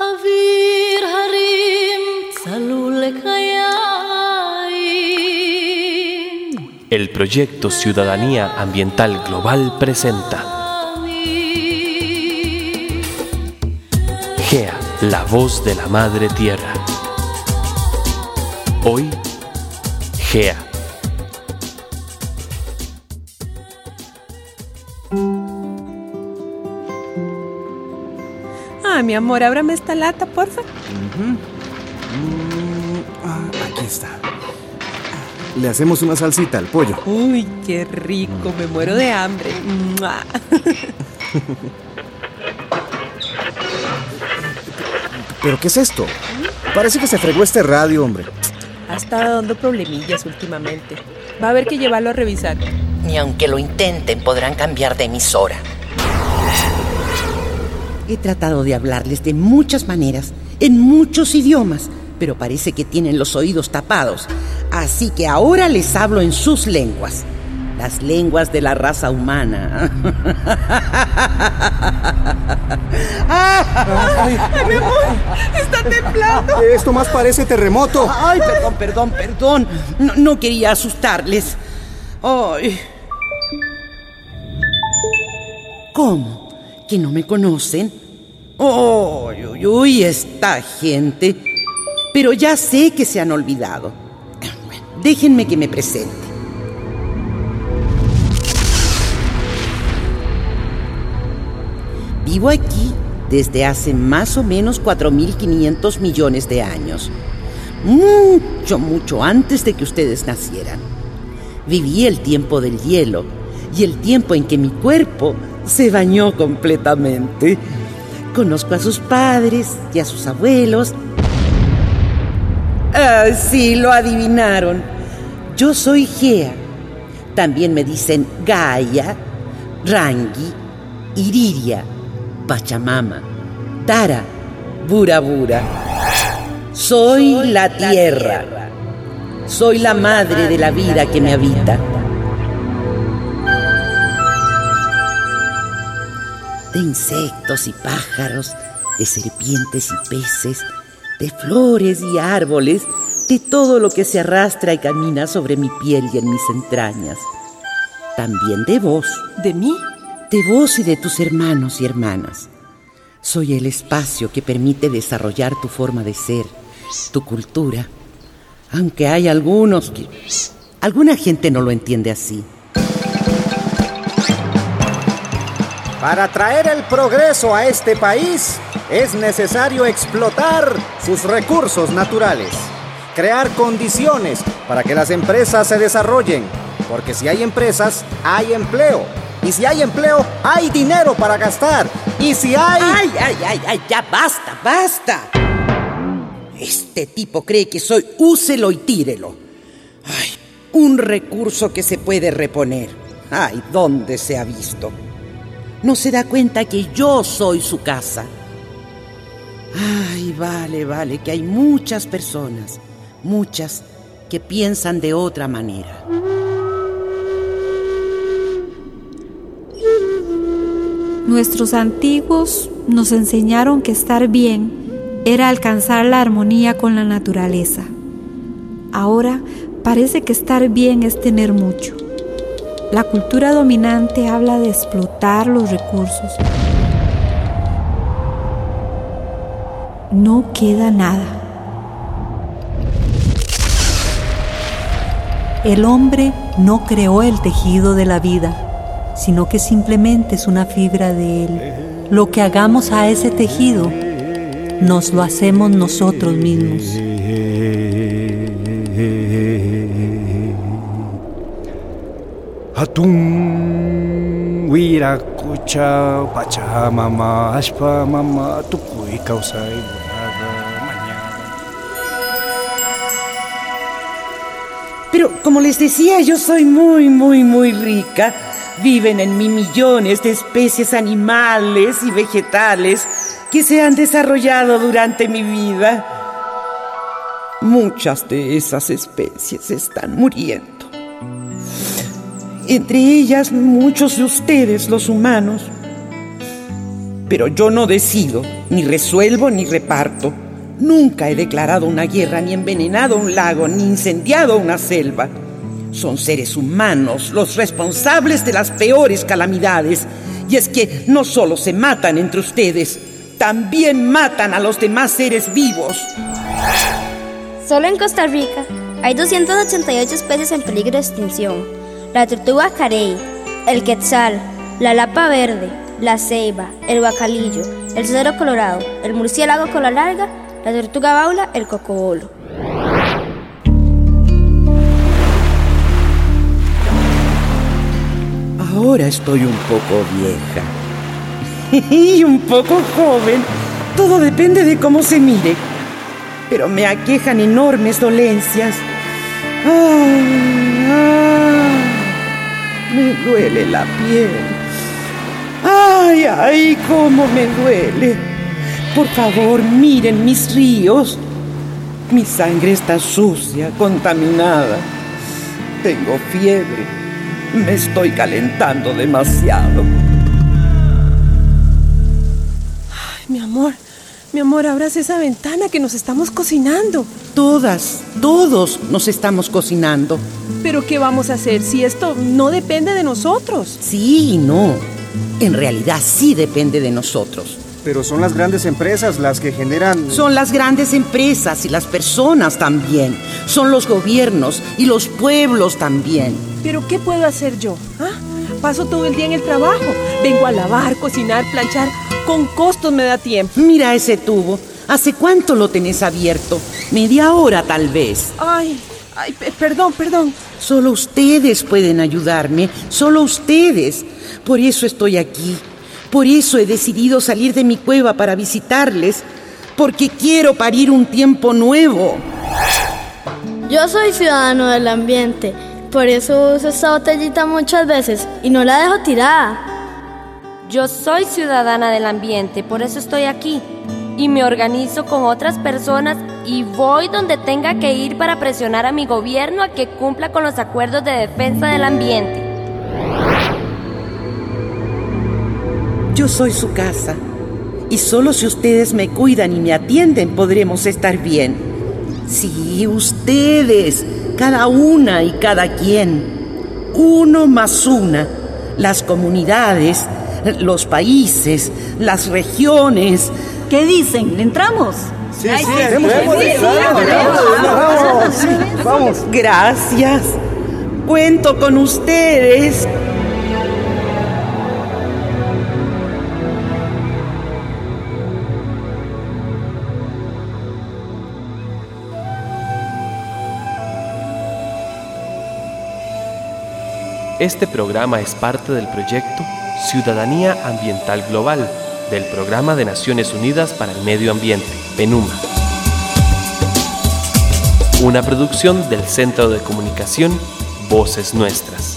אוויר הרים צלול לקיים. El proyecto Ciudadanía Ambiental Global presenta GEA, la voz de la Madre Tierra. Hoy, GEA. Mi amor, ábrame esta lata, porfa. Aquí está. Le hacemos una salsita al pollo. Uy, qué rico, me muero de hambre. ¿Pero qué es esto? Parece que se fregó este radio, hombre. Ha estado dando problemillas últimamente. Va a haber que llevarlo a revisar. Ni aunque lo intenten, podrán cambiar de emisora. He tratado de hablarles de muchas maneras, en muchos idiomas, pero parece que tienen los oídos tapados. Así que ahora les hablo en sus lenguas, las lenguas de la raza humana. ¡Ay, mi amor! ¡Está temblando! Esto más parece terremoto. Ay, perdón. No quería asustarles. Ay. ¿Cómo? ¿Que no me conocen? Uy, esta gente. Pero ya sé que se han olvidado. Bueno, déjenme que me presente. Vivo aquí desde hace más o menos 4.500 millones de años. Mucho antes de que ustedes nacieran. Viví el tiempo del hielo y el tiempo en que mi cuerpo se bañó completamente. Conozco a sus padres y a sus abuelos. Sí, lo adivinaron. Yo soy Gea. También me dicen Gaia, Rangi, Iriria, Pachamama, Tara, Bura Bura. Soy la tierra. Soy la madre de la vida que me habita. De insectos y pájaros, de serpientes y peces, de flores y árboles, de todo lo que se arrastra y camina sobre mi piel y en mis entrañas. También de vos. ¿De mí? De vos y de tus hermanos y hermanas. Soy el espacio que permite desarrollar tu forma de ser, tu cultura. Aunque hay algunos que... Alguna gente no lo entiende así. Para traer el progreso a este país, es necesario explotar sus recursos naturales, crear condiciones para que las empresas se desarrollen, porque si hay empresas, hay empleo, y si hay empleo, hay dinero para gastar, y si hay... ¡Ay! Ya basta! Este tipo cree que soy úselo y tírelo. ¡Ay! Un recurso que se puede reponer. ¡Ay! ¿Dónde se ha visto? No se da cuenta que yo soy su casa. Ay, vale, que hay muchas personas, muchas que piensan de otra manera. Nuestros antiguos nos enseñaron que estar bien era alcanzar la armonía con la naturaleza. Ahora parece que estar bien es tener mucho. La cultura dominante habla de explotar los recursos. No queda nada. El hombre no creó el tejido de la vida, sino que simplemente es una fibra de él. Lo que hagamos a ese tejido, nos lo hacemos nosotros mismos. Hatun wirakucha pachamama ashpa mama tukuy kausay mañana. Pero como les decía, yo soy muy rica. Viven en mí millones de especies animales y vegetales que se han desarrollado durante mi vida. Muchas de esas especies están muriendo. Entre ellas, muchos de ustedes, los humanos. Pero yo no decido, ni resuelvo, ni reparto. Nunca he declarado una guerra, ni envenenado un lago, ni incendiado una selva. Son seres humanos los responsables de las peores calamidades. Y es que no solo se matan entre ustedes, también matan a los demás seres vivos. Solo en Costa Rica hay 288 especies en peligro de extinción. La tortuga carey, el quetzal, la lapa verde, la ceiba, el guacalillo, el cedro colorado, el murciélago cola larga, la tortuga baula, el cocobolo. Ahora estoy un poco vieja y un poco joven. Todo depende de cómo se mire. Pero me aquejan enormes dolencias. Me duele la piel. ¡Ay, cómo me duele! Por favor, miren mis ríos. Mi sangre está sucia, contaminada. Tengo fiebre. Me estoy calentando demasiado. Ay, mi amor, abras esa ventana que nos estamos cocinando. Todos nos estamos cocinando. ¿Pero qué vamos a hacer si esto no depende de nosotros? Sí y no. En realidad sí depende de nosotros. Pero son las grandes empresas las que generan... Son las grandes empresas y las personas también. Son los gobiernos y los pueblos también. ¿Pero qué puedo hacer yo? Paso todo el día en el trabajo. Vengo a lavar, cocinar, planchar. Con costos me da tiempo. Mira ese tubo. ¿Hace cuánto lo tenés abierto? ¿Media hora tal vez? Ay, perdón. Solo ustedes pueden ayudarme. Solo ustedes. Por eso estoy aquí. Por eso he decidido salir de mi cueva para visitarles. Porque quiero parir un tiempo nuevo. Yo soy ciudadano del ambiente. Por eso uso esta botellita muchas veces y no la dejo tirada. Yo soy ciudadana del ambiente, por eso estoy aquí. Y me organizo con otras personas y voy donde tenga que ir para presionar a mi gobierno a que cumpla con los acuerdos de defensa del ambiente. Yo soy su casa. Y solo si ustedes me cuidan y me atienden podremos estar bien. Sí, ustedes. Cada una y cada quien. Uno más una. Las comunidades, los países, las regiones. ¿Qué dicen? ¿Le entramos? Sí, vamos. Gracias. Cuento con ustedes. Este programa es parte del proyecto Ciudadanía Ambiental Global del Programa de Naciones Unidas para el Medio Ambiente, PNUMA. Una producción del Centro de Comunicación Voces Nuestras.